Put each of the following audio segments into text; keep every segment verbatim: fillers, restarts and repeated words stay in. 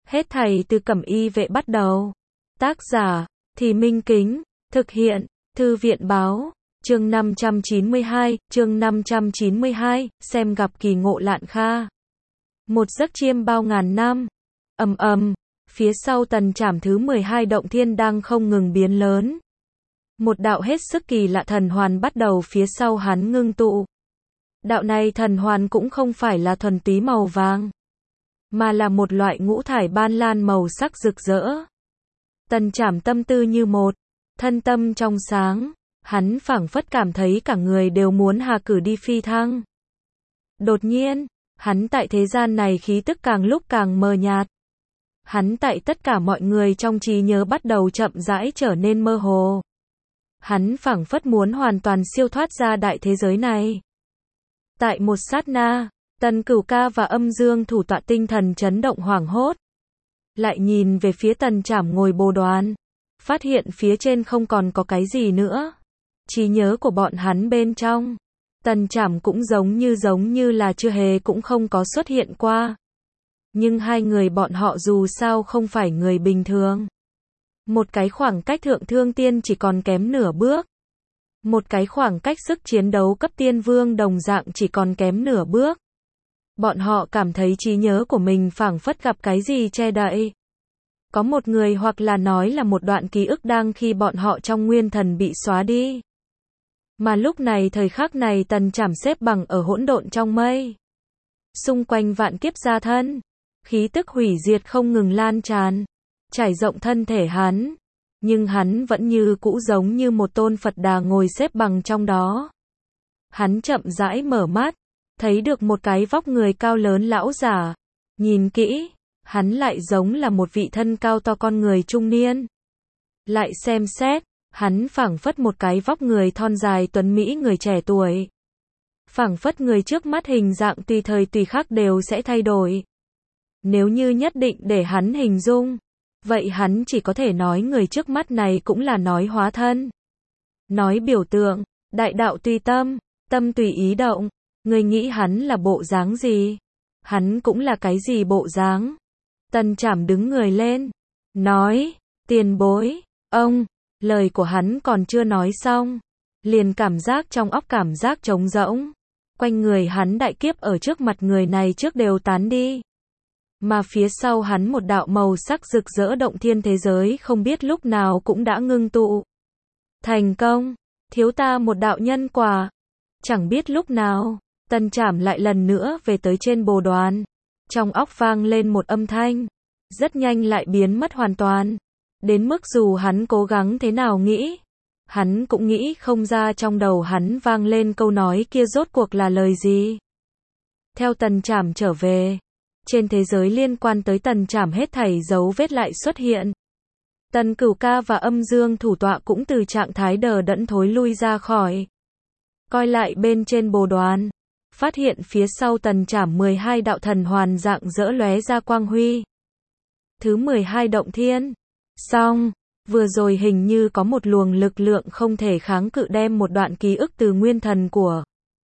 Hết thảy từ Cẩm Y Vệ bắt đầu. Tác giả, Thì Minh Kính, thực hiện, Thư viện Báo, chương năm trăm chín mươi hai, chương năm trăm chín mươi hai, xem gặp kỳ ngộ lạn kha. Một giấc chiêm bao ngàn năm. Ầm ầm, phía sau Tần Trảm thứ mười hai động thiên đang không ngừng biến lớn. Một đạo hết sức kỳ lạ thần hoàn bắt đầu phía sau hắn ngưng tụ. Đạo này thần hoàn cũng không phải là thuần túy màu vàng, mà là một loại ngũ thải ban lan màu sắc rực rỡ. Tần Trảm tâm tư như một, thân tâm trong sáng, hắn phảng phất cảm thấy cả người đều muốn hà cử đi phi thăng. Đột nhiên, hắn tại thế gian này khí tức càng lúc càng mờ nhạt. Hắn tại tất cả mọi người trong trí nhớ bắt đầu chậm rãi trở nên mơ hồ. Hắn phảng phất muốn hoàn toàn siêu thoát ra đại thế giới này. Tại một sát na, Tần Cửu Ca và Âm Dương thủ tọa tinh thần chấn động hoảng hốt. Lại nhìn về phía Tần Trảm ngồi bồ đoàn, phát hiện phía trên không còn có cái gì nữa. Trí nhớ của bọn hắn bên trong, Tần Trảm cũng giống như giống như là chưa hề cũng không có xuất hiện qua. Nhưng hai người bọn họ dù sao không phải người bình thường. Một cái khoảng cách thượng thương tiên chỉ còn kém nửa bước. Một cái khoảng cách sức chiến đấu cấp tiên vương đồng dạng chỉ còn kém nửa bước. Bọn họ cảm thấy trí nhớ của mình phảng phất gặp cái gì che đậy. Có một người hoặc là nói là một đoạn ký ức đang khi bọn họ trong nguyên thần bị xóa đi. Mà lúc này thời khắc này Tần Trảm xếp bằng ở hỗn độn trong mây. Xung quanh vạn kiếp gia thân, khí tức hủy diệt không ngừng lan tràn, trải rộng thân thể hắn. Nhưng hắn vẫn như cũ giống như một tôn Phật Đà ngồi xếp bằng trong đó. Hắn chậm rãi mở mắt, thấy được một cái vóc người cao lớn lão giả. Nhìn kỹ, hắn lại giống là một vị thân cao to con người trung niên. Lại xem xét, hắn phảng phất một cái vóc người thon dài tuấn mỹ người trẻ tuổi. Phảng phất người trước mắt hình dạng tùy thời tùy khắc đều sẽ thay đổi. Nếu như nhất định để hắn hình dung, vậy hắn chỉ có thể nói người trước mắt này cũng là nói hóa thân. Nói biểu tượng, đại đạo tùy tâm, tâm tùy ý động. Người nghĩ hắn là bộ dáng gì? Hắn cũng là cái gì bộ dáng? Tần Trảm đứng người lên, nói, tiền bối, ông, lời của hắn còn chưa nói xong. Liền cảm giác trong óc cảm giác trống rỗng. Quanh người hắn đại kiếp ở trước mặt người này trước đều tán đi. Mà phía sau hắn một đạo màu sắc rực rỡ động thiên thế giới không biết lúc nào cũng đã ngưng tụ. Thành công, thiếu ta một đạo nhân quả. Chẳng biết lúc nào, Tần Trảm lại lần nữa về tới trên bồ đoàn. Trong óc vang lên một âm thanh, rất nhanh lại biến mất hoàn toàn. Đến mức dù hắn cố gắng thế nào nghĩ, hắn cũng nghĩ không ra trong đầu hắn vang lên câu nói kia rốt cuộc là lời gì. Theo Tần Trảm trở về, trên thế giới liên quan tới Tần Trảm hết thảy dấu vết lại xuất hiện. Tần Cửu Ca và Âm Dương thủ tọa cũng từ trạng thái đờ đẫn thối lui ra khỏi. Coi lại bên trên bồ đoàn, phát hiện phía sau Tần Trảm mười hai đạo thần hoàn dạng dỡ lóe ra quang huy. Thứ mười hai động thiên. Xong, vừa rồi hình như có một luồng lực lượng không thể kháng cự đem một đoạn ký ức từ nguyên thần của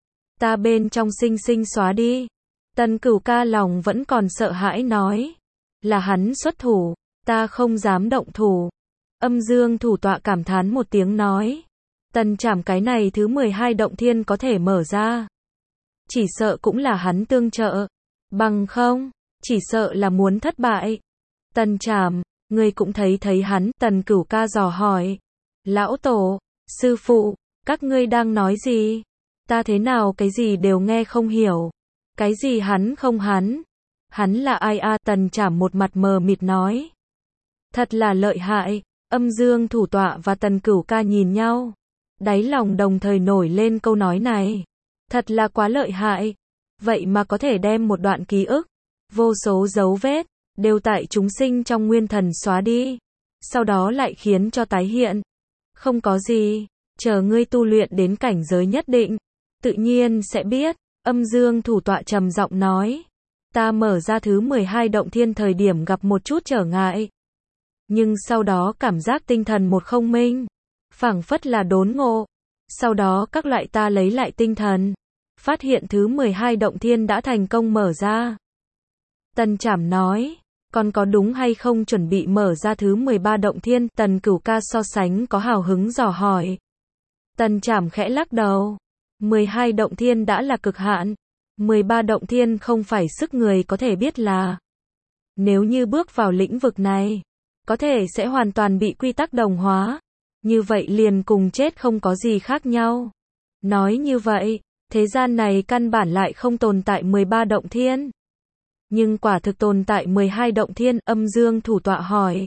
ta bên trong sinh sinh xóa đi. Tần Cửu Ca lòng vẫn còn sợ hãi nói, là hắn xuất thủ, ta không dám động thủ. Âm Dương thủ tọa cảm thán một tiếng nói, Tần Trảm cái này thứ mười hai động thiên có thể mở ra, chỉ sợ cũng là hắn tương trợ, bằng không, chỉ sợ là muốn thất bại. Tần Trảm, ngươi cũng thấy thấy hắn. Tần Cửu Ca dò hỏi, lão tổ, sư phụ, các ngươi đang nói gì? Ta thế nào cái gì đều nghe không hiểu. Cái gì hắn không hắn? Hắn là ai a? Tần Trảm một mặt mờ mịt nói. Thật là lợi hại. Âm Dương thủ tọa và Tần Cửu Ca nhìn nhau, đáy lòng đồng thời nổi lên câu nói này. Thật là quá lợi hại. Vậy mà có thể đem một đoạn ký ức, vô số dấu vết, đều tại chúng sinh trong nguyên thần xóa đi. Sau đó lại khiến cho tái hiện. Không có gì, chờ ngươi tu luyện đến cảnh giới nhất định, tự nhiên sẽ biết. Âm Dương thủ tọa trầm giọng nói, ta mở ra thứ mười hai động thiên thời điểm gặp một chút trở ngại. Nhưng sau đó cảm giác tinh thần một không minh, phảng phất là đốn ngộ. Sau đó các loại ta lấy lại tinh thần, phát hiện thứ mười hai động thiên đã thành công mở ra. Tần Trảm nói, Còn có đúng hay không chuẩn bị mở ra thứ mười ba động thiên, Tần Cửu Ca so sánh có hào hứng dò hỏi. Tần Trảm khẽ lắc đầu. mười hai động thiên đã là cực hạn. mười ba động thiên không phải sức người có thể biết là. Nếu như bước vào lĩnh vực này, có thể sẽ hoàn toàn bị quy tắc đồng hóa. Như vậy liền cùng chết không có gì khác nhau. Nói như vậy, thế gian này căn bản lại không tồn tại mười ba động thiên. Nhưng quả thực tồn tại mười hai động thiên, Âm Dương thủ tọa hỏi.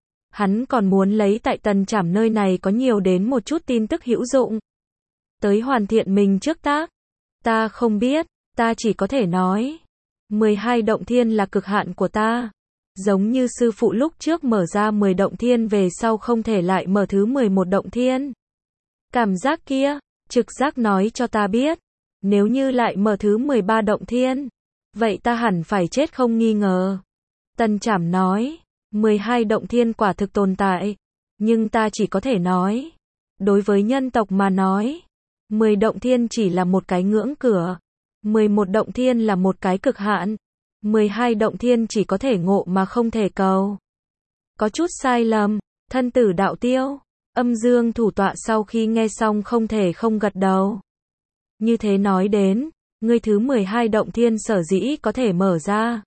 Hắn còn muốn lấy tại Tần Trảm nơi này có nhiều đến một chút tin tức hữu dụng. Tới hoàn thiện mình trước tác. Ta không biết, ta chỉ có thể nói. mười hai động thiên là cực hạn của ta. Giống như sư phụ lúc trước mở ra mười động thiên về sau không thể lại mở thứ mười một động thiên. Cảm giác kia, trực giác nói cho ta biết. Nếu như lại mở thứ mười ba động thiên, vậy ta hẳn phải chết không nghi ngờ. Tần Trảm nói, mười hai động thiên quả thực tồn tại. Nhưng ta chỉ có thể nói. Đối với nhân tộc mà nói, mười động thiên chỉ là một cái ngưỡng cửa. mười một động thiên là một cái cực hạn. mười hai động thiên chỉ có thể ngộ mà không thể cầu. Có chút sai lầm, thân tử đạo tiêu. Âm Dương thủ tọa sau khi nghe xong không thể không gật đầu. Như thế nói đến, ngươi thứ mười hai động thiên sở dĩ có thể mở ra.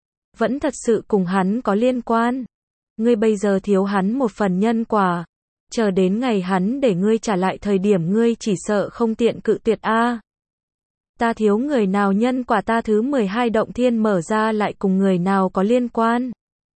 Vẫn thật sự cùng hắn có liên quan. Ngươi bây giờ thiếu hắn một phần nhân quả. Chờ đến ngày hắn để ngươi trả lại thời điểm ngươi chỉ sợ không tiện cự tuyệt a. Ta thiếu người nào nhân quả ta thứ mười hai động thiên mở ra lại cùng người nào có liên quan.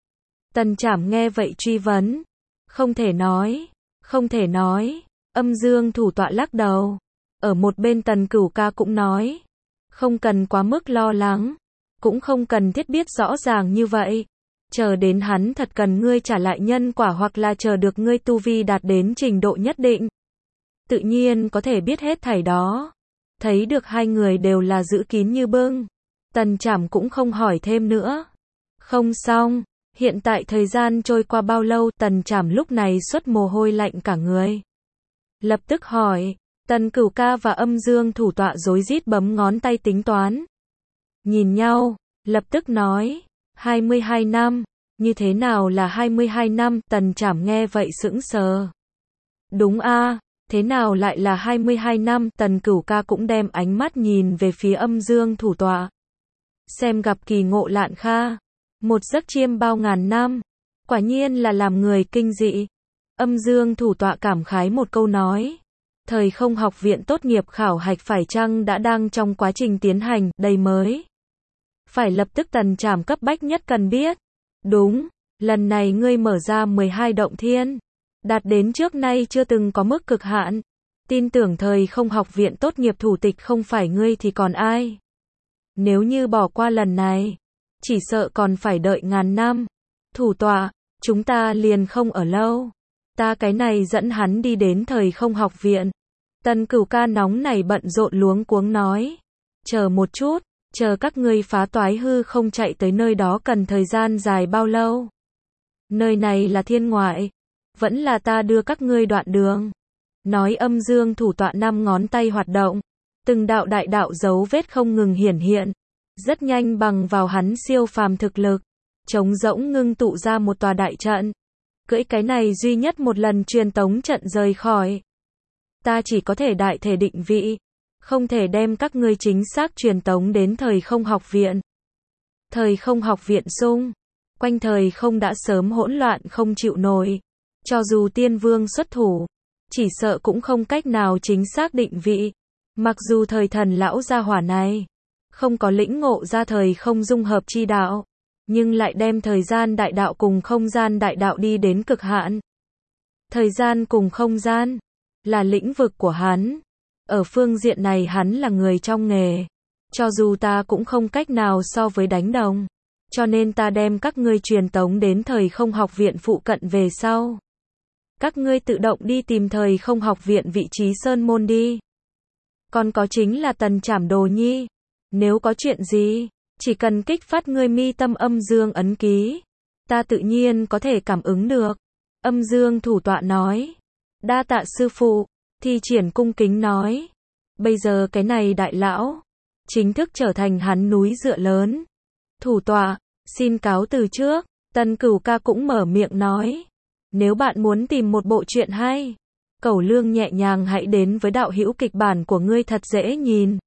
Tần Trảm nghe vậy truy vấn. Không thể nói, không thể nói. Âm Dương thủ tọa lắc đầu. Ở một bên Tần Cửu Ca cũng nói. Không cần quá mức lo lắng. Cũng không cần thiết biết rõ ràng như vậy. Chờ đến hắn thật cần ngươi trả lại nhân quả hoặc là chờ được ngươi tu vi đạt đến trình độ nhất định. Tự nhiên có thể biết hết thảy đó. Thấy được hai người đều là giữ kín như bưng. Tần Trảm cũng không hỏi thêm nữa. Không xong, hiện tại thời gian trôi qua bao lâu, Tần Trảm lúc này xuất mồ hôi lạnh cả người. Lập tức hỏi, Tần Cửu Ca và Âm Dương thủ tọa rối rít bấm ngón tay tính toán. Nhìn nhau, lập tức nói, hai mươi hai năm, như thế nào là hai mươi hai năm, Tần Trảm nghe vậy sững sờ. Đúng a. Thế nào lại là hai mươi hai năm, Tần Cửu Ca cũng đem ánh mắt nhìn về phía Âm Dương thủ tọa. Xem gặp kỳ ngộ lạn kha. Một giấc chiêm bao ngàn năm. Quả nhiên là làm người kinh dị. Âm Dương thủ tọa cảm khái một câu nói. Thời không học viện tốt nghiệp khảo hạch phải chăng đã đang trong quá trình tiến hành, đây mới. Phải lập tức Tần Trảm cấp bách nhất cần biết. Đúng, lần này ngươi mở ra mười hai động thiên. Đạt đến trước nay chưa từng có mức cực hạn. Tin tưởng thời không học viện tốt nghiệp thủ tịch không phải ngươi thì còn ai. Nếu như bỏ qua lần này, chỉ sợ còn phải đợi ngàn năm. Thủ tọa, chúng ta liền không ở lâu. Ta cái này dẫn hắn đi đến thời không học viện. Tần Cửu Ca nóng này bận rộn luống cuống nói. Chờ một chút, chờ các ngươi phá toái hư không chạy tới nơi đó cần thời gian dài bao lâu? Nơi này là thiên ngoại. Vẫn là ta đưa các ngươi đoạn đường. Nói Âm Dương thủ tọa năm ngón tay hoạt động. Từng đạo đại đạo dấu vết không ngừng hiển hiện. Rất nhanh bằng vào hắn siêu phàm thực lực. Trống rỗng ngưng tụ ra một tòa đại trận. Cưỡi cái này duy nhất một lần truyền tống trận rời khỏi. Ta chỉ có thể đại thể định vị. Không thể đem các ngươi chính xác truyền tống đến thời không học viện. Thời không học viện xung. Quanh thời không đã sớm hỗn loạn không chịu nổi. Cho dù tiên vương xuất thủ, chỉ sợ cũng không cách nào chính xác định vị. Mặc dù thời thần lão gia hỏa này, không có lĩnh ngộ ra thời không dung hợp chi đạo, nhưng lại đem thời gian đại đạo cùng không gian đại đạo đi đến cực hạn. Thời gian cùng không gian, là lĩnh vực của hắn. Ở phương diện này hắn là người trong nghề. Cho dù ta cũng không cách nào so với đánh đồng. Cho nên ta đem các ngươi truyền tống đến thời không học viện phụ cận về sau. Các ngươi tự động đi tìm thời không học viện vị trí sơn môn đi. Còn có chính là Tần Trảm đồ nhi. Nếu có chuyện gì, chỉ cần kích phát ngươi mi tâm âm dương ấn ký. Ta tự nhiên có thể cảm ứng được. Âm Dương thủ tọa nói. Đa tạ sư phụ, Thi Triển cung kính nói. Bây giờ cái này đại lão, chính thức trở thành hắn núi dựa lớn. Thủ tọa, Xin cáo từ trước. Tân Cửu ca cũng mở miệng nói. Nếu bạn muốn tìm một bộ truyện hay, Cẩu Lương nhẹ nhàng hãy đến với đạo hữu kịch bản của ngươi thật dễ nhìn.